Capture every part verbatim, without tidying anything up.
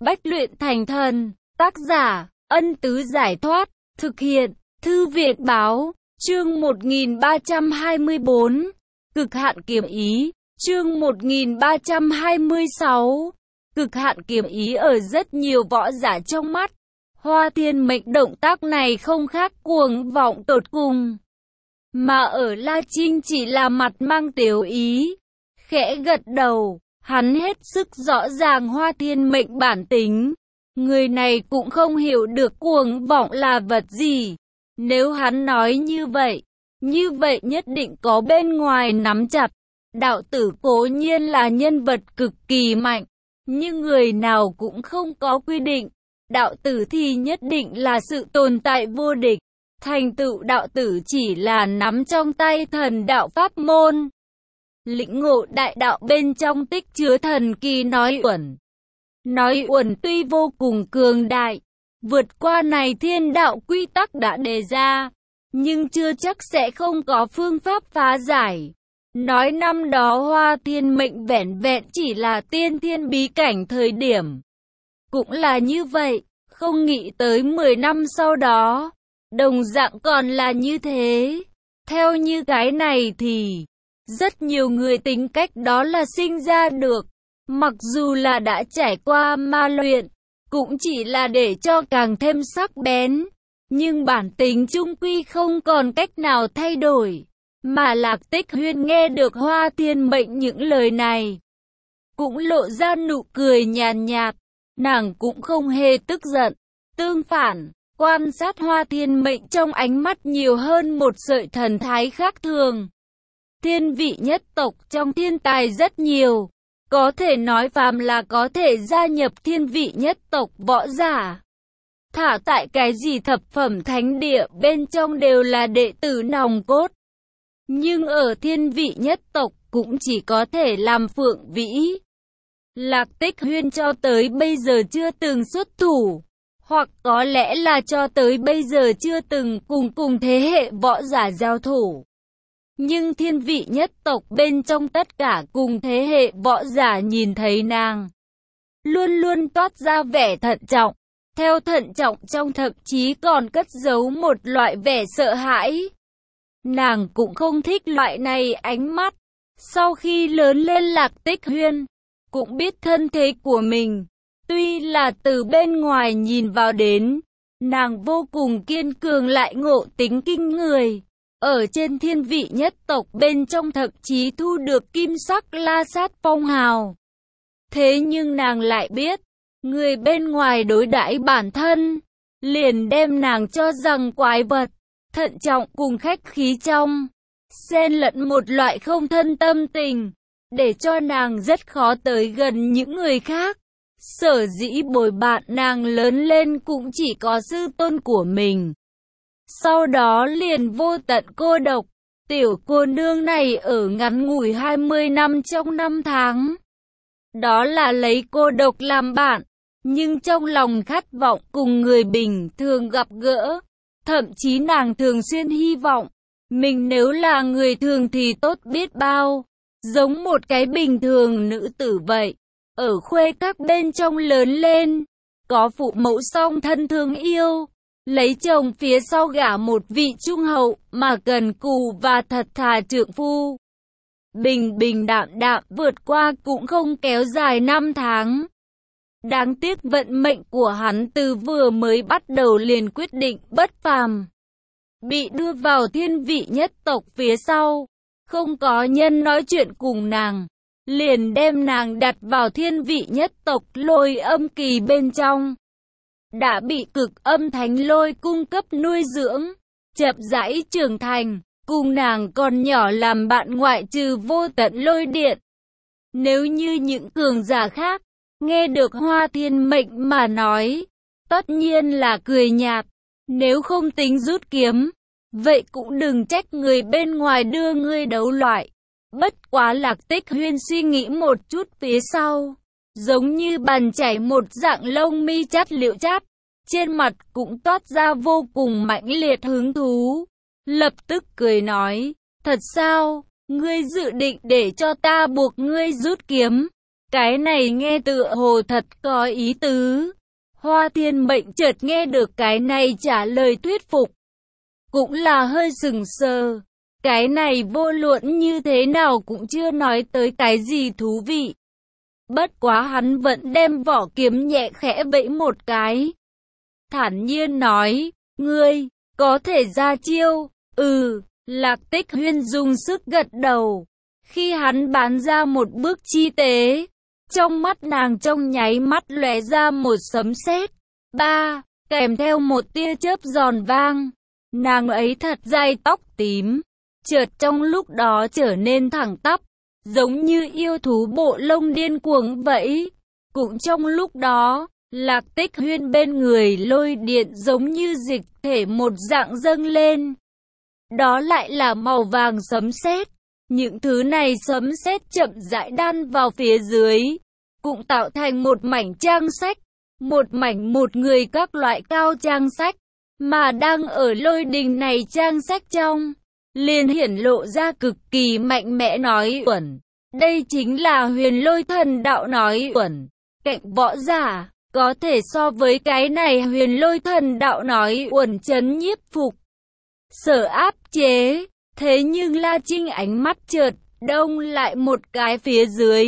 Bách luyện thành thần. Tác giả, Ân Tứ Giải Thoát. Thực hiện, Thư viện báo. Chương một nghìn ba trăm hai mươi bốn. Cực hạn kiếm ý. Chương một nghìn ba trăm hai mươi sáu. Cực hạn kiếm ý. Ở rất nhiều võ giả trong mắt, Hoa Thiên Mệnh động tác này không khác cuồng vọng tột cùng. Mà ở La Trinh chỉ là mặt mang tiểu ý, khẽ gật đầu. Hắn hết sức rõ ràng Hoa Thiên Mệnh bản tính. Người này cũng không hiểu được cuồng vọng là vật gì. Nếu hắn nói như vậy, như vậy nhất định có bên ngoài nắm chặt. Đạo tử cố nhiên là nhân vật cực kỳ mạnh, nhưng người nào cũng không có quy định. Đạo tử thì nhất định là sự tồn tại vô địch. Thành tựu đạo tử chỉ là nắm trong tay thần đạo pháp môn. Lĩnh ngộ đại đạo bên trong tích chứa thần kỳ nói uẩn. Nói uẩn tuy vô cùng cường đại, vượt qua này thiên đạo quy tắc đã đề ra, nhưng chưa chắc sẽ không có phương pháp phá giải. Nói năm đó Hoa Thiên Mệnh vẻn vẹn chỉ là tiên thiên bí cảnh thời điểm. Cũng là như vậy, không nghĩ tới mười năm sau đó, đồng dạng còn là như thế. Theo như cái này thì, rất nhiều người tính cách đó là sinh ra được. Mặc dù là đã trải qua ma luyện, cũng chỉ là để cho càng thêm sắc bén. Nhưng bản tính chung quy không còn cách nào thay đổi. Mà Lạc Tích Huyên nghe được Hoa Thiên Mệnh những lời này, cũng lộ ra nụ cười nhàn nhạt. Nàng cũng không hề tức giận. Tương phản, quan sát Hoa Thiên Mệnh trong ánh mắt nhiều hơn một sợi thần thái khác thường. Thiên vị nhất tộc trong thiên tài rất nhiều. Có thể nói phàm là có thể gia nhập thiên vị nhất tộc võ giả, thả tại cái gì thập phẩm thánh địa bên trong đều là đệ tử nòng cốt. Nhưng ở thiên vị nhất tộc cũng chỉ có thể làm Phượng Vĩ. Lạc Tích Huyên cho tới bây giờ chưa từng xuất thủ, hoặc có lẽ là cho tới bây giờ chưa từng cùng cùng thế hệ võ giả giao thủ. Nhưng thiên vị nhất tộc bên trong tất cả cùng thế hệ võ giả nhìn thấy nàng, luôn luôn toát ra vẻ thận trọng. Theo thận trọng trong thậm chí còn cất giấu một loại vẻ sợ hãi. Nàng cũng không thích loại này ánh mắt. Sau khi lớn lên Lạc Tích Huyên cũng biết thân thế của mình. Tuy là từ bên ngoài nhìn vào đến, nàng vô cùng kiên cường lại ngộ tính kinh người. Ở trên thiên vị nhất tộc bên trong thậm chí thu được kim sắc la sát phong hào. Thế nhưng nàng lại biết, người bên ngoài đối đãi bản thân, liền đem nàng cho rằng quái vật. Thận trọng cùng khách khí trong, xen lẫn một loại không thân tâm tình, để cho nàng rất khó tới gần những người khác. Sở dĩ bồi bạn nàng lớn lên cũng chỉ có sư tôn của mình. Sau đó liền vô tận cô độc. Tiểu cô nương này ở ngắn ngủi hai mươi năm trong năm tháng. Đó là lấy cô độc làm bạn, nhưng trong lòng khát vọng cùng người bình thường gặp gỡ. Thậm chí nàng thường xuyên hy vọng, mình nếu là người thường thì tốt biết bao. Giống một cái bình thường nữ tử vậy. Ở khuê các bên trong lớn lên, có phụ mẫu song thân thương yêu. Lấy chồng phía sau gả một vị trung hậu mà cần cù và thật thà trượng phu. Bình bình đạm đạm vượt qua cũng không kéo dài năm tháng. Đáng tiếc vận mệnh của hắn từ vừa mới bắt đầu liền quyết định bất phàm. Bị đưa vào thiên vị nhất tộc phía sau, không có nhân nói chuyện cùng nàng, liền đem nàng đặt vào thiên vị nhất tộc Lôi Âm Kỳ bên trong. Đã bị Cực Âm Thánh Lôi cung cấp nuôi dưỡng, chậm rãi trưởng thành, cùng nàng còn nhỏ làm bạn ngoại trừ Vô Tận Lôi Điện. Nếu như những cường giả khác nghe được Hoa Thiên Mệnh mà nói, tất nhiên là cười nhạt. Nếu không tính rút kiếm, vậy cũng đừng trách người bên ngoài đưa ngươi đấu loại. Bất quá Lạc Tích Huyên suy nghĩ một chút phía sau, giống như bàn chảy một dạng lông mi chát liệu chát, trên mặt cũng toát ra vô cùng mãnh liệt hứng thú. Lập tức cười nói, thật sao, ngươi dự định để cho ta buộc ngươi rút kiếm? Cái này nghe tựa hồ thật có ý tứ. Hoa Thiên Mệnh chợt nghe được cái này trả lời thuyết phục. Cũng là hơi sừng sờ. Cái này vô luận như thế nào cũng chưa nói tới cái gì thú vị. Bất quá hắn vẫn đem vỏ kiếm nhẹ khẽ vẫy một cái. Thản nhiên nói, ngươi, có thể ra chiêu. Ừ, Lạc Tích Huyên dùng sức gật đầu. Khi hắn bán ra một bước chi tế, trong mắt nàng trong nháy mắt lóe ra một sấm sét. Ba, kèm theo một tia chớp giòn vang. Nàng ấy thật dài tóc tím, chợt trong lúc đó trở nên thẳng tắp, giống như yêu thú bộ lông điên cuồng vậy. Cũng trong lúc đó, Lạc Tích Huyên bên người lôi điện giống như dịch thể một dạng dâng lên. Đó lại là màu vàng sấm sét. Những thứ này sấm sét chậm rãi đan vào phía dưới, cũng tạo thành một mảnh trang sách, một mảnh một người các loại cao trang sách, mà đang ở lôi đình này trang sách trong, liền hiển lộ ra cực kỳ mạnh mẽ nói uẩn. Đây chính là huyền lôi thần đạo nói uẩn. Cạnh võ giả, có thể so với cái này huyền lôi thần đạo nói uẩn chấn nhiếp phục. Sở áp chế, thế nhưng La Trinh ánh mắt chợt đông lại một cái phía dưới.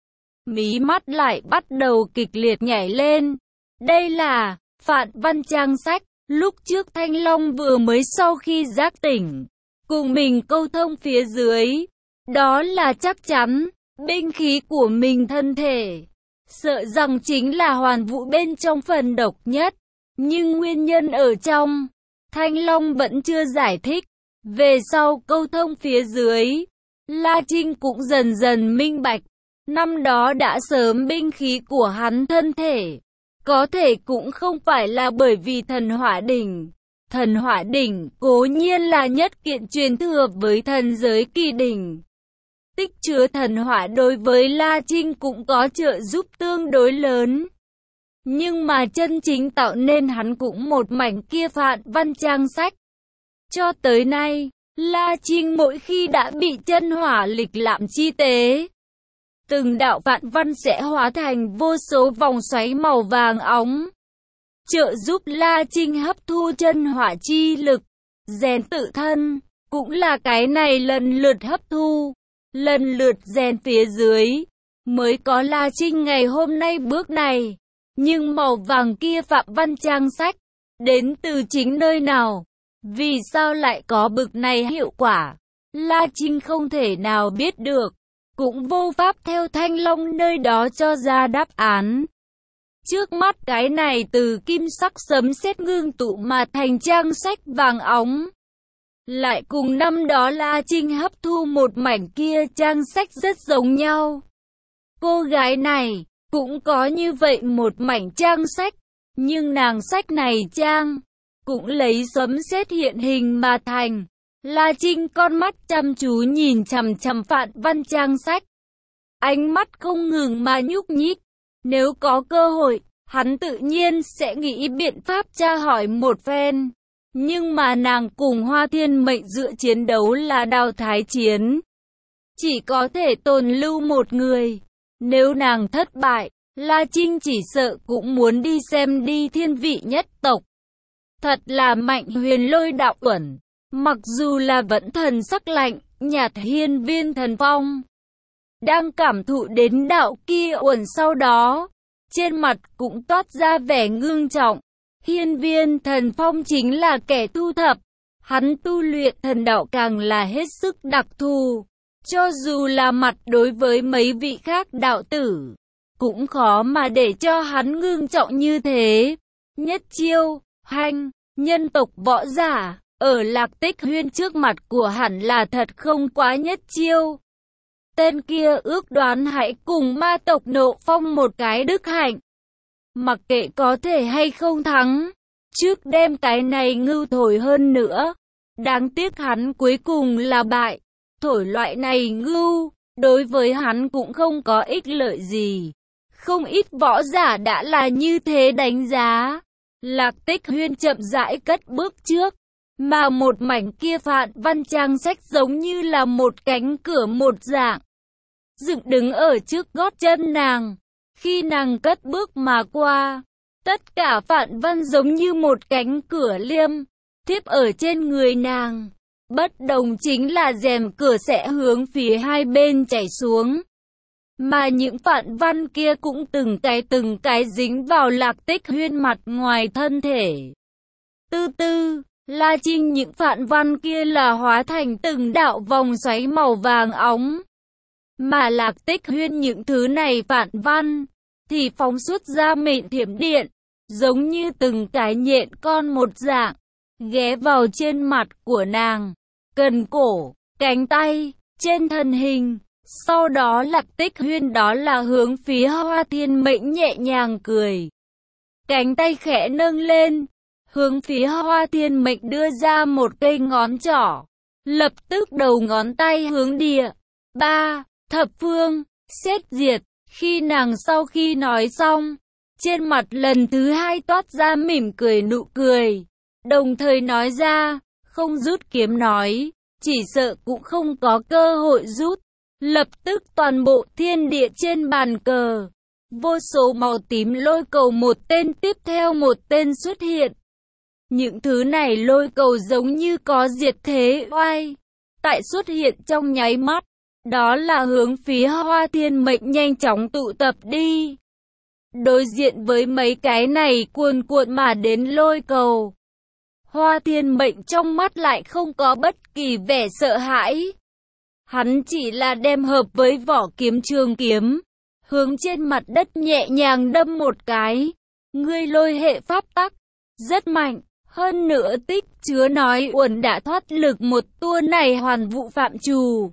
Mí mắt lại bắt đầu kịch liệt nhảy lên. Đây là Phạn Văn trang sách, lúc trước Thanh Long vừa mới sau khi giác tỉnh, cùng mình câu thông phía dưới. Đó là chắc chắn, binh khí của mình thân thể. Sợ rằng chính là hoàn vũ bên trong phần độc nhất. Nhưng nguyên nhân ở trong, Thanh Long vẫn chưa giải thích. Về sau câu thông phía dưới, La Trinh cũng dần dần minh bạch. Năm đó đã sớm binh khí của hắn thân thể. Có thể cũng không phải là bởi vì thần hỏa đỉnh. Thần hỏa đỉnh cố nhiên là nhất kiện truyền thừa với thần giới kỳ đỉnh. Tích chứa thần hỏa đối với La Trinh cũng có trợ giúp tương đối lớn. Nhưng mà chân chính tạo nên hắn cũng một mảnh kia Phạn Văn trang sách. Cho tới nay, La Trinh mỗi khi đã bị chân hỏa lịch lạm chi tế, từng đạo vạn văn sẽ hóa thành vô số vòng xoáy màu vàng óng, trợ giúp La Trinh hấp thu chân hỏa chi lực, rèn tự thân, cũng là cái này lần lượt hấp thu, lần lượt rèn phía dưới, mới có La Trinh ngày hôm nay bước này. Nhưng màu vàng kia Phạm Văn trang sách, đến từ chính nơi nào? Vì sao lại có bực này hiệu quả? La Trinh không thể nào biết được, cũng vô pháp theo Thanh Long nơi đó cho ra đáp án. Trước mắt cái này từ kim sắc sấm sét ngưng tụ mà thành trang sách vàng óng, lại cùng năm đó La Trinh hấp thu một mảnh kia trang sách rất giống nhau. Cô gái này cũng có như vậy một mảnh trang sách, nhưng nàng sách này trang cũng lấy sấm sét hiện hình mà thành. La Trinh con mắt chăm chú nhìn chằm chằm Phạn Văn trang sách, ánh mắt không ngừng mà nhúc nhích. Nếu có cơ hội, hắn tự nhiên sẽ nghĩ biện pháp tra hỏi một phen. Nhưng mà nàng cùng Hoa Thiên Mệnh dựa chiến đấu là đào thái chiến, chỉ có thể tồn lưu một người. Nếu nàng thất bại, La Trinh chỉ sợ cũng muốn đi xem đi thiên vị nhất tộc. Thật là mạnh huyền lôi đạo uẩn, mặc dù là vẫn thần sắc lạnh, nhạt hiên viên thần phong. Đang cảm thụ đến đạo kia uẩn sau đó, trên mặt cũng toát ra vẻ ngưng trọng. Hiên viên thần phong chính là kẻ tu thập, hắn tu luyện thần đạo càng là hết sức đặc thù. Cho dù là mặt đối với mấy vị khác đạo tử, cũng khó mà để cho hắn ngưng trọng như thế. Nhất chiêu, hanh, nhân tộc võ giả, ở Lạc Tích Huyên trước mặt của hẳn là thật không quá nhất chiêu. Tên kia ước đoán hãy cùng ma tộc Nộ Phong một cái đức hạnh. Mặc kệ có thể hay không thắng, trước đem cái này ngưu thổi hơn nữa. Đáng tiếc hắn cuối cùng là bại. Thổi loại này ngưu, đối với hắn cũng không có ích lợi gì. Không ít võ giả đã là như thế đánh giá. Lạc Tích Huyên chậm rãi cất bước trước, mà một mảnh kia Phạn Văn trang sách giống như là một cánh cửa một dạng. dựng đứng ở trước gót chân nàng. Khi nàng cất bước mà qua, tất cả phạn văn giống như một cánh cửa liêm, thiếp ở trên người nàng. Bất đồng chính là rèm cửa sẽ hướng phía hai bên chảy xuống. Mà những phạn văn kia cũng từng cái từng cái dính vào Lạc Tích Huyên mặt ngoài thân thể. Từ từ, La Trinh những phạn văn kia là hóa thành từng đạo vòng xoáy màu vàng óng. Mà Lạc Tích Huyên những thứ này phạn văn, thì phóng xuất ra mịn thiểm điện, giống như từng cái nhện con một dạng, ghé vào trên mặt của nàng, cần cổ, cánh tay, trên thân hình. Sau đó Lạc Tích Huyên đó là hướng phía Hoa Thiên Mệnh nhẹ nhàng cười. Cánh tay khẽ nâng lên, hướng phía Hoa Thiên Mệnh đưa ra một cây ngón trỏ. Lập tức đầu ngón tay hướng địa. Ba, thập phương, xét diệt. Khi nàng sau khi nói xong, trên mặt lần thứ hai toát ra mỉm cười nụ cười. Đồng thời nói ra, không rút kiếm nói, chỉ sợ cũng không có cơ hội rút. Lập tức toàn bộ thiên địa trên bàn cờ, vô số màu tím lôi cầu một tên tiếp theo một tên xuất hiện. Những thứ này lôi cầu giống như có diệt thế oai. Tại xuất hiện trong nháy mắt, đó là hướng phía Hoa Thiên Mệnh nhanh chóng tụ tập đi. Đối diện với mấy cái này cuồn cuộn mà đến lôi cầu, Hoa Thiên Mệnh trong mắt lại không có bất kỳ vẻ sợ hãi. Hắn chỉ là đem hợp với vỏ kiếm trường kiếm, hướng trên mặt đất nhẹ nhàng đâm một cái. Ngươi lôi hệ pháp tắc, rất mạnh, hơn nữa tích chứa nói uẩn đã thoát lực một tua này hoàn vụ phạm trù.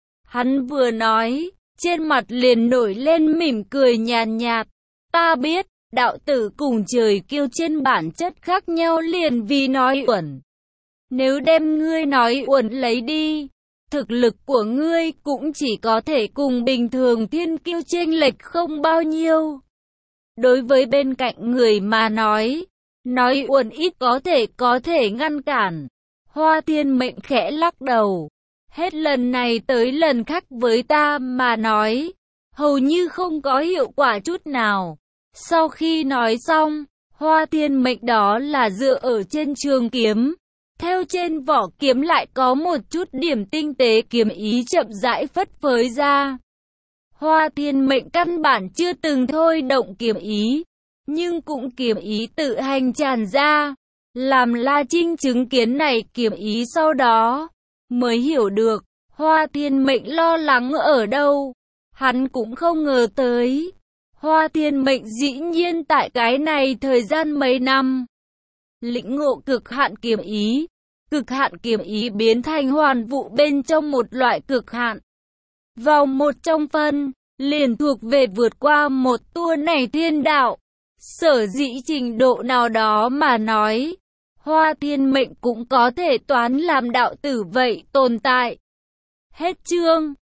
Hắn vừa nói, trên mặt liền nổi lên mỉm cười nhàn nhạt. Ta biết, đạo tử cùng trời kiêu trên bản chất khác nhau liền vì nói uẩn. Nếu đem ngươi nói uẩn lấy đi, thực lực của ngươi cũng chỉ có thể cùng bình thường thiên kiêu chênh lệch không bao nhiêu. Đối với bên cạnh người mà nói, nói uẩn ít có thể có thể ngăn cản. Hoa Thiên Mệnh khẽ lắc đầu. Hết lần này tới lần khác với ta mà nói, hầu như không có hiệu quả chút nào. Sau khi nói xong, Hoa Thiên Mệnh đó là dựa ở trên trường kiếm. Theo trên vỏ kiếm lại có một chút điểm tinh tế kiếm ý chậm rãi phất phới ra. Hoa Thiên Mệnh căn bản chưa từng thôi động kiếm ý, nhưng cũng kiếm ý tự hành tràn ra. Làm La Trinh chứng kiến này kiếm ý sau đó, mới hiểu được, Hoa Thiên Mệnh lo lắng ở đâu. Hắn cũng không ngờ tới, Hoa Thiên Mệnh dĩ nhiên tại cái này thời gian mấy năm, lĩnh ngộ cực hạn kiếm ý. Cực hạn kiếm ý biến thành hoàn vụ bên trong một loại cực hạn. Vào một trong phân, liền thuộc về vượt qua một tua này thiên đạo. Sở dĩ trình độ nào đó mà nói, Hoa Thiên Mệnh cũng có thể toán làm đạo tử vậy tồn tại. Hết chương.